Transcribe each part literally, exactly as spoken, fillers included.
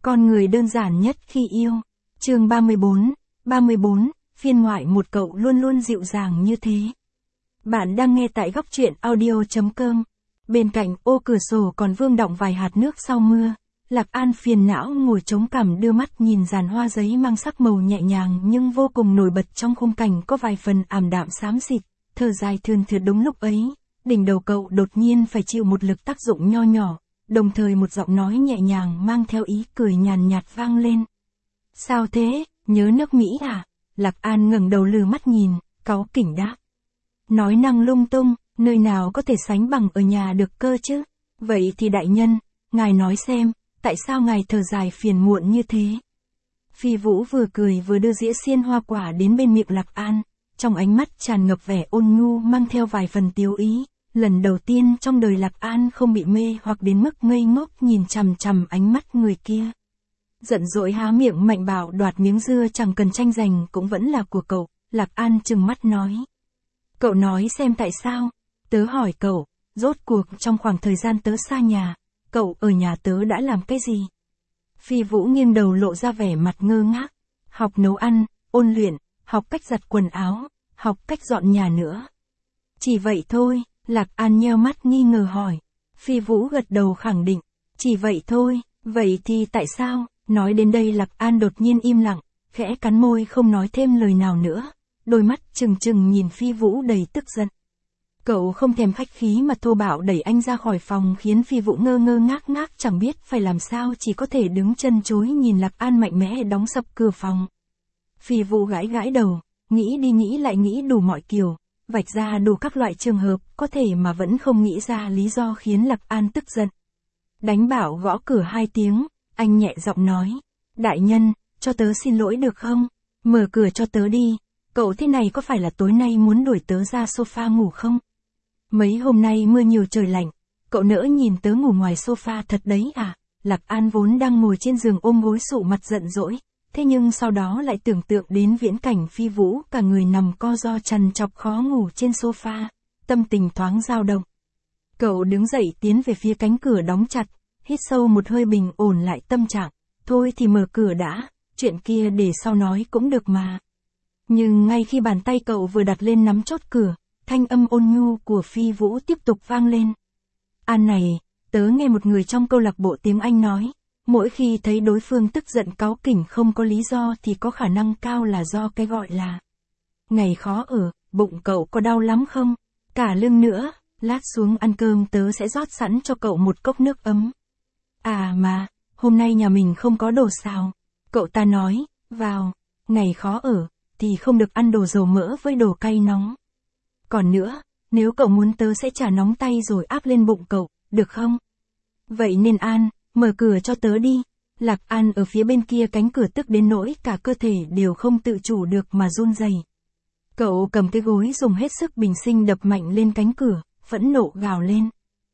Con người đơn giản nhất khi yêu. Chương ba mươi bốn, ba mươi bốn, phiên ngoại một cậu luôn luôn dịu dàng như thế. Bạn đang nghe tại góc truyện audio chấm com. Bên cạnh ô cửa sổ còn vương đọng vài hạt nước sau mưa. Lạc An phiền não ngồi chống cằm đưa mắt nhìn dàn hoa giấy mang sắc màu nhẹ nhàng nhưng vô cùng nổi bật trong khung cảnh có vài phần ảm đạm xám xịt, thở dài thườn thượt. Đúng lúc ấy, đỉnh đầu cậu đột nhiên phải chịu một lực tác dụng nho nhỏ, đồng thời một giọng nói nhẹ nhàng mang theo ý cười nhàn nhạt vang lên. Sao thế, nhớ nước Mỹ à? Lạc An ngẩng đầu lừ mắt nhìn, cáu kỉnh đáp. Nói năng lung tung, nơi nào có thể sánh bằng ở nhà được cơ chứ? Vậy thì đại nhân, ngài nói xem, tại sao ngài thở dài phiền muộn như thế? Phi Vũ vừa cười vừa đưa dĩa xiên hoa quả đến bên miệng Lạc An, trong ánh mắt tràn ngập vẻ ôn nhu mang theo vài phần tiếu ý. Lần đầu tiên trong đời Lạc An không bị mê hoặc đến mức ngây ngốc nhìn chằm chằm ánh mắt người kia. Giận dỗi há miệng mạnh bảo đoạt miếng dưa chẳng cần tranh giành cũng vẫn là của cậu. Lạc An trừng mắt nói. Cậu nói xem tại sao? Tớ hỏi cậu, rốt cuộc trong khoảng thời gian tớ xa nhà, cậu ở nhà tớ đã làm cái gì? Phi Vũ nghiêng đầu lộ ra vẻ mặt ngơ ngác. Học nấu ăn, ôn luyện, học cách giặt quần áo, học cách dọn nhà nữa. Chỉ vậy thôi. Lạc An nheo mắt nghi ngờ hỏi. Phi Vũ gật đầu khẳng định. Chỉ vậy thôi, vậy thì tại sao? Nói đến đây Lạc An đột nhiên im lặng, khẽ cắn môi không nói thêm lời nào nữa. Đôi mắt trừng trừng nhìn Phi Vũ đầy tức giận. Cậu không thèm khách khí mà thô bạo đẩy anh ra khỏi phòng khiến Phi Vũ ngơ ngơ ngác ngác chẳng biết phải làm sao, chỉ có thể đứng chân chối nhìn Lạc An mạnh mẽ đóng sập cửa phòng. Phi Vũ gãi gãi đầu, nghĩ đi nghĩ lại nghĩ đủ mọi kiểu. Vạch ra đủ các loại trường hợp có thể mà vẫn không nghĩ ra lý do khiến Lạc An tức giận. Đánh bảo gõ cửa hai tiếng, anh nhẹ giọng nói. Đại nhân, cho tớ xin lỗi được không? Mở cửa cho tớ đi. Cậu thế này có phải là tối nay muốn đuổi tớ ra sofa ngủ không? Mấy hôm nay mưa nhiều trời lạnh, cậu nỡ nhìn tớ ngủ ngoài sofa thật đấy à? Lạc An vốn đang ngồi trên giường ôm gối sụ mặt giận dỗi. Thế nhưng sau đó lại tưởng tượng đến viễn cảnh Phi Vũ cả người nằm co ro trằn trọc khó ngủ trên sofa, tâm tình thoáng dao động. Cậu đứng dậy tiến về phía cánh cửa đóng chặt, hít sâu một hơi bình ổn lại tâm trạng. Thôi thì mở cửa đã, chuyện kia để sau nói cũng được mà. Nhưng ngay khi bàn tay cậu vừa đặt lên nắm chốt cửa, thanh âm ôn nhu của Phi Vũ tiếp tục vang lên. An này, tớ nghe một người trong câu lạc bộ tiếng Anh nói. Mỗi khi thấy đối phương tức giận cáu kỉnh không có lý do thì có khả năng cao là do cái gọi là ngày khó ở. Bụng cậu có đau lắm không? Cả lưng nữa, lát xuống ăn cơm tớ sẽ rót sẵn cho cậu một cốc nước ấm. À mà, hôm nay nhà mình không có đồ xào. Cậu ta nói, vào, ngày khó ở, thì không được ăn đồ dầu mỡ với đồ cay nóng. Còn nữa, nếu cậu muốn tớ sẽ trả nóng tay rồi áp lên bụng cậu, được không? Vậy nên An, mở cửa cho tớ đi. Lạc An ở phía bên kia cánh cửa tức đến nỗi cả cơ thể đều không tự chủ được mà run rẩy. Cậu cầm cái gối dùng hết sức bình sinh đập mạnh lên cánh cửa, phẫn nộ gào lên.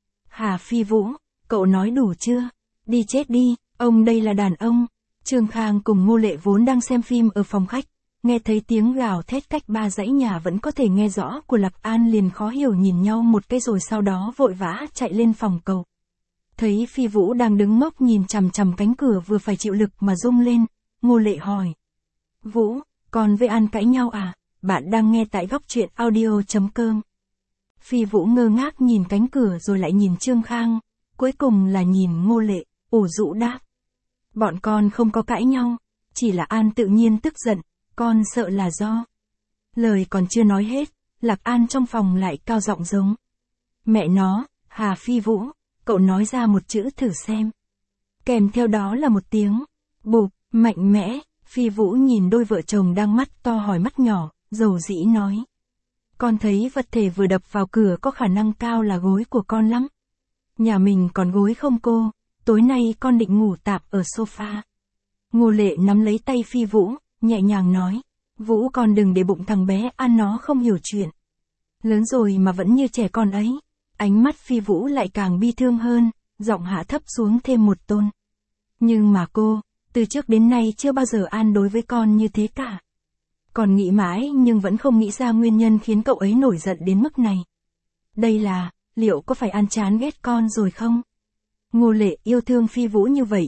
Hà Phi Vũ, cậu nói đủ chưa? Đi chết đi, ông đây là đàn ông. Trương Khang cùng Ngô Lệ vốn đang xem phim ở phòng khách, nghe thấy tiếng gào thét cách ba dãy nhà vẫn có thể nghe rõ của Lạc An liền khó hiểu nhìn nhau một cái rồi sau đó vội vã chạy lên phòng cậu. Thấy Phi Vũ đang đứng ngốc nhìn chằm chằm cánh cửa vừa phải chịu lực mà rung lên, Ngô Lệ hỏi. Vũ, con với An cãi nhau à? Bạn đang nghe tại góc truyện audio chấm com. Phi Vũ ngơ ngác nhìn cánh cửa rồi lại nhìn Trương Khang, cuối cùng là nhìn Ngô Lệ, ủ rũ đáp. Bọn con không có cãi nhau, chỉ là An tự nhiên tức giận, con sợ là do. Lời còn chưa nói hết, Lạc An trong phòng lại cao giọng giống. Mẹ nó, Hà Phi Vũ. Cậu nói ra một chữ thử xem. Kèm theo đó là một tiếng bụp, mạnh mẽ. Phi Vũ nhìn đôi vợ chồng đang mắt to hỏi mắt nhỏ, dầu dĩ nói. Con thấy vật thể vừa đập vào cửa có khả năng cao là gối của con lắm. Nhà mình còn gối không cô? Tối nay con định ngủ tạm ở sofa. Ngô Lệ nắm lấy tay Phi Vũ, nhẹ nhàng nói. Vũ con đừng để bụng thằng bé An nó không hiểu chuyện. Lớn rồi mà vẫn như trẻ con ấy. Ánh mắt Phi Vũ lại càng bi thương hơn, giọng hạ thấp xuống thêm một tone. Nhưng mà cô, từ trước đến nay chưa bao giờ An đối với con như thế cả. Còn nghĩ mãi nhưng vẫn không nghĩ ra nguyên nhân khiến cậu ấy nổi giận đến mức này. Đây là, liệu có phải An chán ghét con rồi không? Ngô Lệ yêu thương Phi Vũ như vậy,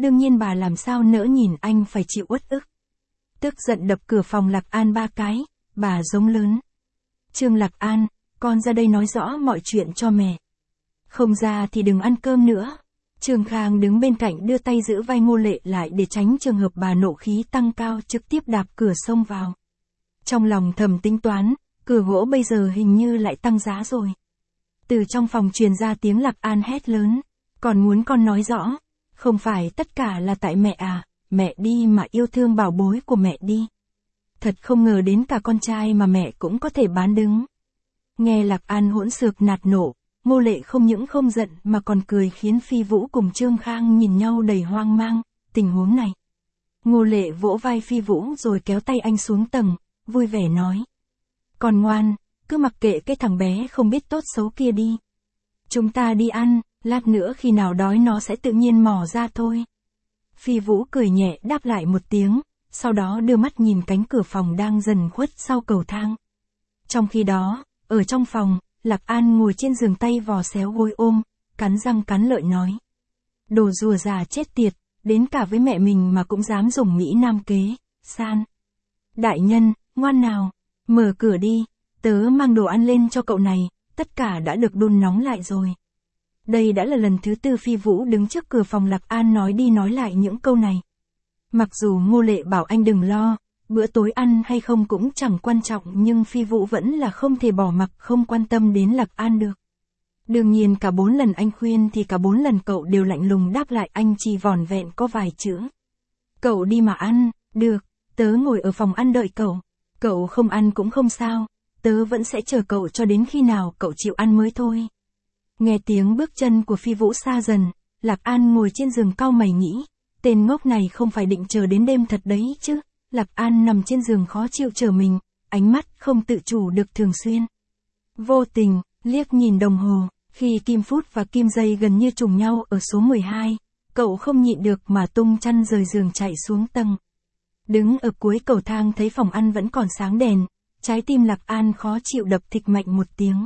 đương nhiên bà làm sao nỡ nhìn anh phải chịu uất ức. Tức giận đập cửa phòng Lạc An ba cái, bà giống lớn. Trương Lạc An, con ra đây nói rõ mọi chuyện cho mẹ. Không ra thì đừng ăn cơm nữa. Trương Khang đứng bên cạnh đưa tay giữ vai Ngô Lệ lại để tránh trường hợp bà nộ khí tăng cao trực tiếp đạp cửa xông vào. Trong lòng thầm tính toán, cửa gỗ bây giờ hình như lại tăng giá rồi. Từ trong phòng truyền ra tiếng Lạc An hét lớn, còn muốn con nói rõ, không phải tất cả là tại mẹ à, mẹ đi mà yêu thương bảo bối của mẹ đi. Thật không ngờ đến cả con trai mà mẹ cũng có thể bán đứng. Nghe Lạc An hỗn xược nạt nộ, Ngô Lệ không những không giận mà còn cười khiến Phi Vũ cùng Trương Khang nhìn nhau đầy hoang mang, tình huống này. Ngô Lệ vỗ vai Phi Vũ rồi kéo tay anh xuống tầng, vui vẻ nói. Còn ngoan, cứ mặc kệ cái thằng bé không biết tốt xấu kia đi. Chúng ta đi ăn, lát nữa khi nào đói nó sẽ tự nhiên mò ra thôi. Phi Vũ cười nhẹ đáp lại một tiếng, sau đó đưa mắt nhìn cánh cửa phòng đang dần khuất sau cầu thang. Trong khi đó, ở trong phòng, Lạc An ngồi trên giường tay vò xéo gối ôm, cắn răng cắn lợi nói. Đồ rùa già chết tiệt, đến cả với mẹ mình mà cũng dám dùng Mỹ Nam kế, san. Đại nhân, ngoan nào, mở cửa đi, tớ mang đồ ăn lên cho cậu này, tất cả đã được đun nóng lại rồi. Đây đã là lần thứ tư Phi Vũ đứng trước cửa phòng Lạc An nói đi nói lại những câu này. Mặc dù Ngô Lệ bảo anh đừng lo, bữa tối ăn hay không cũng chẳng quan trọng nhưng Phi Vũ vẫn là không thể bỏ mặc không quan tâm đến Lạc An được. Đương nhiên cả bốn lần anh khuyên thì cả bốn lần cậu đều lạnh lùng đáp lại anh chỉ vỏn vẹn có vài chữ. Cậu đi mà ăn, được, tớ ngồi ở phòng ăn đợi cậu, cậu không ăn cũng không sao, tớ vẫn sẽ chờ cậu cho đến khi nào cậu chịu ăn mới thôi. Nghe tiếng bước chân của Phi Vũ xa dần, Lạc An ngồi trên giường cau mày nghĩ, tên ngốc này không phải định chờ đến đêm thật đấy chứ. Lạc An nằm trên giường khó chịu chờ mình, ánh mắt không tự chủ được thường xuyên. Vô tình, liếc nhìn đồng hồ, khi kim phút và kim giây gần như trùng nhau ở số mười hai, cậu không nhịn được mà tung chăn rời giường chạy xuống tầng. Đứng ở cuối cầu thang thấy phòng ăn vẫn còn sáng đèn, trái tim Lạc An khó chịu đập thịch mạnh một tiếng.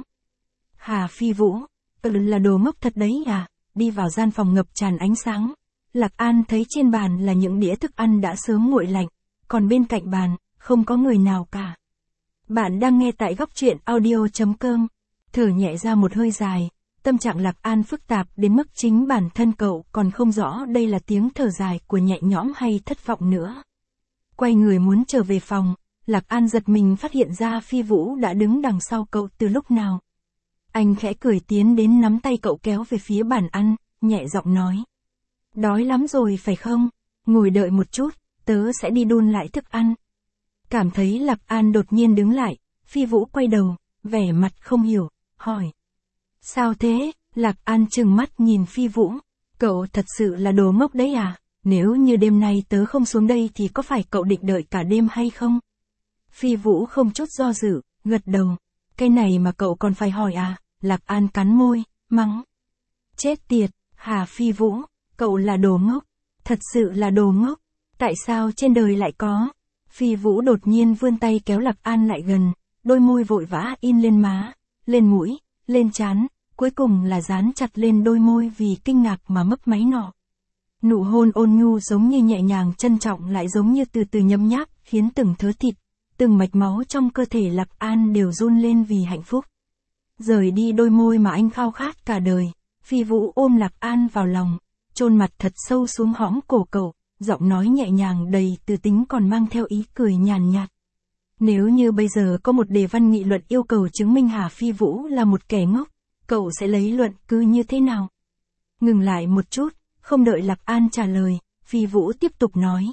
Hà Phi Vũ, ừ là đồ ngốc thật đấy à, đi vào gian phòng ngập tràn ánh sáng. Lạc An thấy trên bàn là những đĩa thức ăn đã sớm nguội lạnh, còn bên cạnh bàn, không có người nào cả. Bạn đang nghe tại góc truyện audio chấm com, thở nhẹ ra một hơi dài, tâm trạng Lạc An phức tạp đến mức chính bản thân cậu còn không rõ đây là tiếng thở dài của nhẹ nhõm hay thất vọng nữa. Quay người muốn trở về phòng, Lạc An giật mình phát hiện ra Phi Vũ đã đứng đằng sau cậu từ lúc nào. Anh khẽ cười tiến đến nắm tay cậu kéo về phía bàn ăn, nhẹ giọng nói. Đói lắm rồi phải không? Ngồi đợi một chút, tớ sẽ đi đun lại thức ăn. Cảm thấy Lạc An đột nhiên đứng lại, Phi Vũ quay đầu, vẻ mặt không hiểu, hỏi. Sao thế? Lạc An trừng mắt nhìn Phi Vũ. Cậu thật sự là đồ ngốc đấy à? Nếu như đêm nay tớ không xuống đây thì có phải cậu định đợi cả đêm hay không? Phi Vũ không chút do dự, gật đầu. Cái này mà cậu còn phải hỏi à? Lạc An cắn môi, mắng. Chết tiệt, Hà Phi Vũ, cậu là đồ ngốc. Thật sự là đồ ngốc. Tại sao trên đời lại có? Phi Vũ đột nhiên vươn tay kéo Lạc An lại gần, đôi môi vội vã in lên má, lên mũi, lên trán, cuối cùng là dán chặt lên đôi môi vì kinh ngạc mà mấp máy nọ. Nụ hôn ôn nhu giống như nhẹ nhàng trân trọng lại giống như từ từ nhấm nháp, khiến từng thớ thịt, từng mạch máu trong cơ thể Lạc An đều run lên vì hạnh phúc. Rời đi đôi môi mà anh khao khát cả đời, Phi Vũ ôm Lạc An vào lòng, chôn mặt thật sâu xuống hõm cổ cậu, giọng nói nhẹ nhàng đầy từ tính còn mang theo ý cười nhàn nhạt. Nếu như bây giờ có một đề văn nghị luận yêu cầu chứng minh Hà Phi Vũ là một kẻ ngốc, cậu sẽ lấy luận cứ như thế nào? Ngừng lại một chút, không đợi Lạc An trả lời, Phi Vũ tiếp tục nói.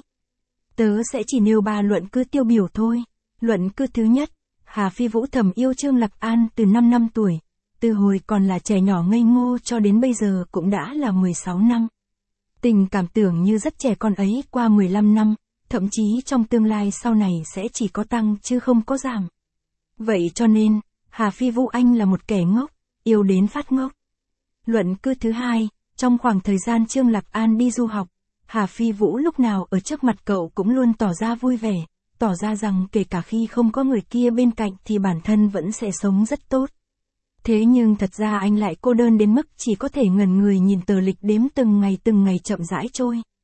Tớ sẽ chỉ nêu ba luận cứ tiêu biểu thôi. Luận cứ thứ nhất, Hà Phi Vũ thầm yêu Trương Lạc An từ năm năm tuổi, từ hồi còn là trẻ nhỏ ngây ngô cho đến bây giờ cũng đã là mười sáu năm. Tình cảm tưởng như rất trẻ con ấy qua mười lăm năm, thậm chí trong tương lai sau này sẽ chỉ có tăng chứ không có giảm. Vậy cho nên, Hà Phi Vũ anh là một kẻ ngốc, yêu đến phát ngốc. Luận cứ thứ hai, trong khoảng thời gian Trương Lạc An đi du học, Hà Phi Vũ lúc nào ở trước mặt cậu cũng luôn tỏ ra vui vẻ, tỏ ra rằng kể cả khi không có người kia bên cạnh thì bản thân vẫn sẽ sống rất tốt. Thế nhưng thật ra anh lại cô đơn đến mức chỉ có thể ngẩn người nhìn tờ lịch đếm từng ngày từng ngày chậm rãi trôi.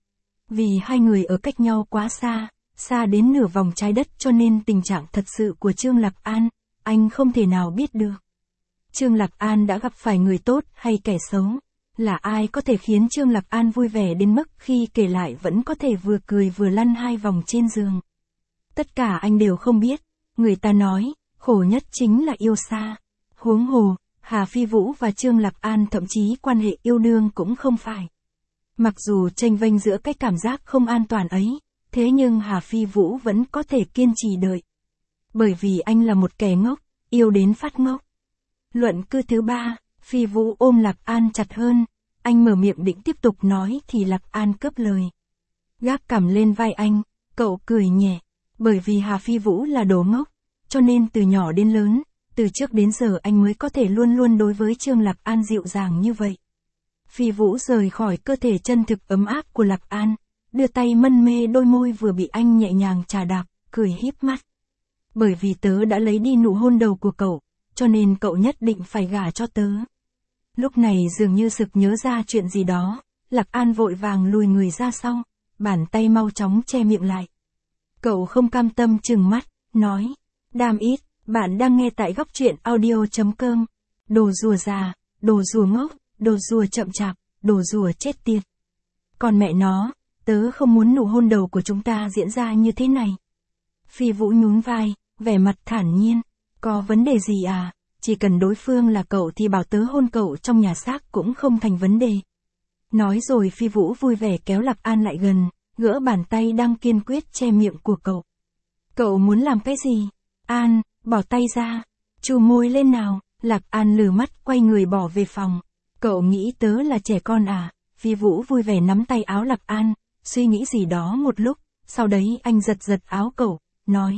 Vì hai người ở cách nhau quá xa, xa đến nửa vòng trái đất cho nên tình trạng thật sự của Trương Lạc An, anh không thể nào biết được. Trương Lạc An đã gặp phải người tốt hay kẻ xấu, là ai có thể khiến Trương Lạc An vui vẻ đến mức khi kể lại vẫn có thể vừa cười vừa lăn hai vòng trên giường. Tất cả anh đều không biết, người ta nói, khổ nhất chính là yêu xa. Huống hồ, Hà Phi Vũ và Trương Lạc An thậm chí quan hệ yêu đương cũng không phải. Mặc dù chênh vênh giữa cái cảm giác không an toàn ấy, thế nhưng Hà Phi Vũ vẫn có thể kiên trì đợi. Bởi vì anh là một kẻ ngốc, yêu đến phát ngốc. Luận cư thứ ba, Phi Vũ ôm Lạc An chặt hơn, anh mở miệng định tiếp tục nói thì Lạc An cướp lời. Gác cằm lên vai anh, cậu cười nhẹ, bởi vì Hà Phi Vũ là đồ ngốc, cho nên từ nhỏ đến lớn, từ trước đến giờ anh mới có thể luôn luôn đối với Trương Lạc An dịu dàng như vậy. Phi Vũ rời khỏi cơ thể chân thực ấm áp của Lạc An, đưa tay mân mê đôi môi vừa bị anh nhẹ nhàng chà đạp, cười híp mắt. Bởi vì tớ đã lấy đi nụ hôn đầu của cậu, cho nên cậu nhất định phải gả cho tớ. Lúc này dường như sực nhớ ra chuyện gì đó, Lạc An vội vàng lùi người ra sau, bàn tay mau chóng che miệng lại. Cậu không cam tâm trừng mắt, nói, Đam ít, bạn đang nghe tại góc truyện audio chấm com. Đồ rùa già, đồ rùa ngốc, đồ rùa chậm chạp, đồ rùa chết tiệt. Còn mẹ nó, tớ không muốn nụ hôn đầu của chúng ta diễn ra như thế này. Phi Vũ nhún vai, vẻ mặt thản nhiên, có vấn đề gì à, chỉ cần đối phương là cậu thì bảo tớ hôn cậu trong nhà xác cũng không thành vấn đề. Nói rồi Phi Vũ vui vẻ kéo Lạc An lại gần, gỡ bàn tay đang kiên quyết che miệng của cậu. Cậu muốn làm cái gì? An, bỏ tay ra, chu môi lên nào. Lạc An lừ mắt quay người bỏ về phòng. Cậu nghĩ tớ là trẻ con à? Phi Vũ vui vẻ nắm tay áo Lạc An, suy nghĩ gì đó một lúc, sau đấy anh giật giật áo cậu, nói.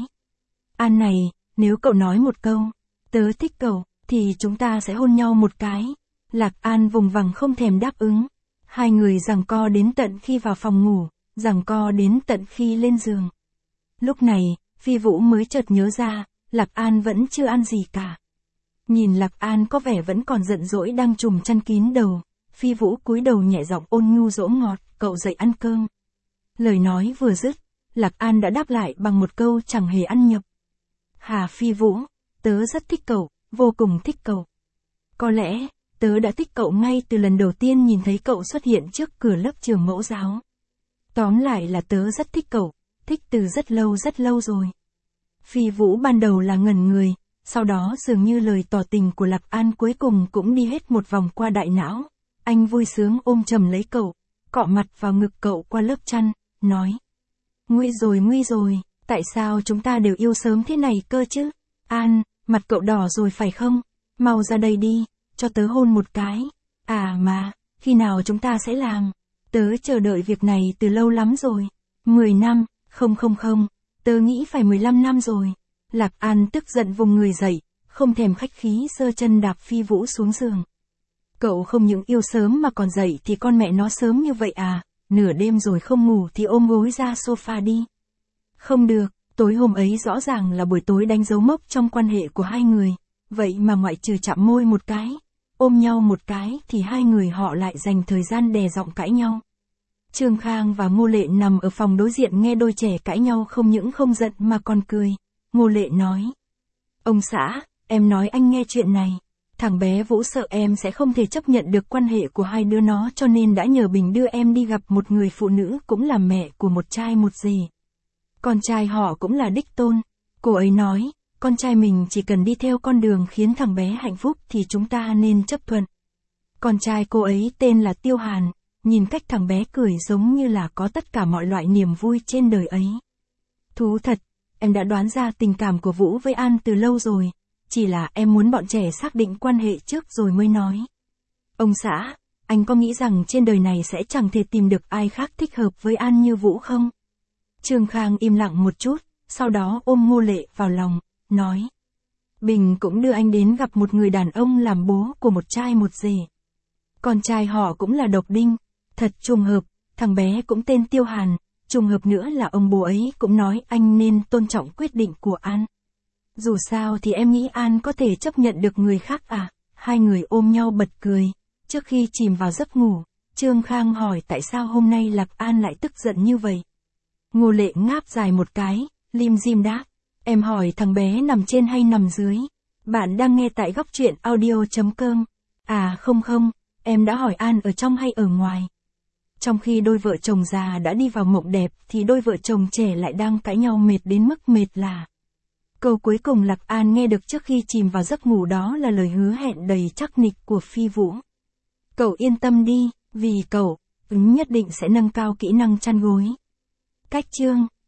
An này, nếu cậu nói một câu, tớ thích cậu, thì chúng ta sẽ hôn nhau một cái. Lạc An vùng vằng không thèm đáp ứng. Hai người giằng co đến tận khi vào phòng ngủ, giằng co đến tận khi lên giường. Lúc này, Phi Vũ mới chợt nhớ ra, Lạc An vẫn chưa ăn gì cả. Nhìn Lạc An có vẻ vẫn còn giận dỗi đang trùm chăn kín đầu, Phi Vũ cúi đầu nhẹ giọng ôn nhu dỗ ngọt, cậu dậy ăn cơm. Lời nói vừa dứt, Lạc An đã đáp lại bằng một câu chẳng hề ăn nhập. Hà Phi Vũ, tớ rất thích cậu, vô cùng thích cậu. Có lẽ, tớ đã thích cậu ngay từ lần đầu tiên nhìn thấy cậu xuất hiện trước cửa lớp trường mẫu giáo. Tóm lại là tớ rất thích cậu, thích từ rất lâu rất lâu rồi. Phi Vũ ban đầu là ngẩn người, sau đó dường như lời tỏ tình của Lạc An cuối cùng cũng đi hết một vòng qua đại não. Anh vui sướng ôm chầm lấy cậu, cọ mặt vào ngực cậu qua lớp chăn, nói. Nguy rồi nguy rồi, tại sao chúng ta đều yêu sớm thế này cơ chứ? An, mặt cậu đỏ rồi phải không? Mau ra đây đi, cho tớ hôn một cái. À mà, khi nào chúng ta sẽ làm? Tớ chờ đợi việc này từ lâu lắm rồi. Mười năm, không không không, tớ nghĩ phải mười lăm năm rồi. Lạc An tức giận vùng người dậy, không thèm khách khí giơ chân đạp Phi Vũ xuống giường. Cậu không những yêu sớm mà còn dậy thì con mẹ nó sớm như vậy à, nửa đêm rồi không ngủ thì ôm gối ra sofa đi. Không được, tối hôm ấy rõ ràng là buổi tối đánh dấu mốc trong quan hệ của hai người, vậy mà ngoại trừ chạm môi một cái, ôm nhau một cái thì hai người họ lại dành thời gian đè giọng cãi nhau. Trương Khang và Ngô Lệ nằm ở phòng đối diện nghe đôi trẻ cãi nhau không những không giận mà còn cười. Ngô Lệ nói. Ông xã, em nói anh nghe chuyện này. Thằng bé Vũ sợ em sẽ không thể chấp nhận được quan hệ của hai đứa nó cho nên đã nhờ Bình đưa em đi gặp một người phụ nữ cũng là mẹ của một trai một dì. Con trai họ cũng là đích tôn. Cô ấy nói, con trai mình chỉ cần đi theo con đường khiến thằng bé hạnh phúc thì chúng ta nên chấp thuận. Con trai cô ấy tên là Tiêu Hàn, nhìn cách thằng bé cười giống như là có tất cả mọi loại niềm vui trên đời ấy. Thú thật, em đã đoán ra tình cảm của Vũ với An từ lâu rồi, chỉ là em muốn bọn trẻ xác định quan hệ trước rồi mới nói. Ông xã, anh có nghĩ rằng trên đời này sẽ chẳng thể tìm được ai khác thích hợp với An như Vũ không? Trương Khang im lặng một chút, sau đó ôm Ngô Lệ vào lòng, nói. Bình cũng đưa anh đến gặp một người đàn ông làm bố của một trai một dì. Con trai họ cũng là độc đinh, thật trùng hợp, thằng bé cũng tên Tiêu Hàn, trùng hợp nữa là ông bố ấy cũng nói anh nên tôn trọng quyết định của An. Dù sao thì em nghĩ An có thể chấp nhận được người khác à? Hai người ôm nhau bật cười, trước khi chìm vào giấc ngủ, Trương Khang hỏi tại sao hôm nay Lạc An lại tức giận như vậy. Ngô Lệ ngáp dài một cái, lim dim đáp. Em hỏi thằng bé nằm trên hay nằm dưới? Bạn đang nghe tại góc truyện audio.com. À không không, em đã hỏi An ở trong hay ở ngoài. Trong khi đôi vợ chồng già đã đi vào mộng đẹp thì đôi vợ chồng trẻ lại đang cãi nhau mệt đến mức mệt lả. Câu cuối cùng Lạc An nghe được trước khi chìm vào giấc ngủ đó là lời hứa hẹn đầy chắc nịch của Phi Vũ. Cậu yên tâm đi, vì cậu, ứng nhất định sẽ nâng cao kỹ năng chăn gối. Cách chương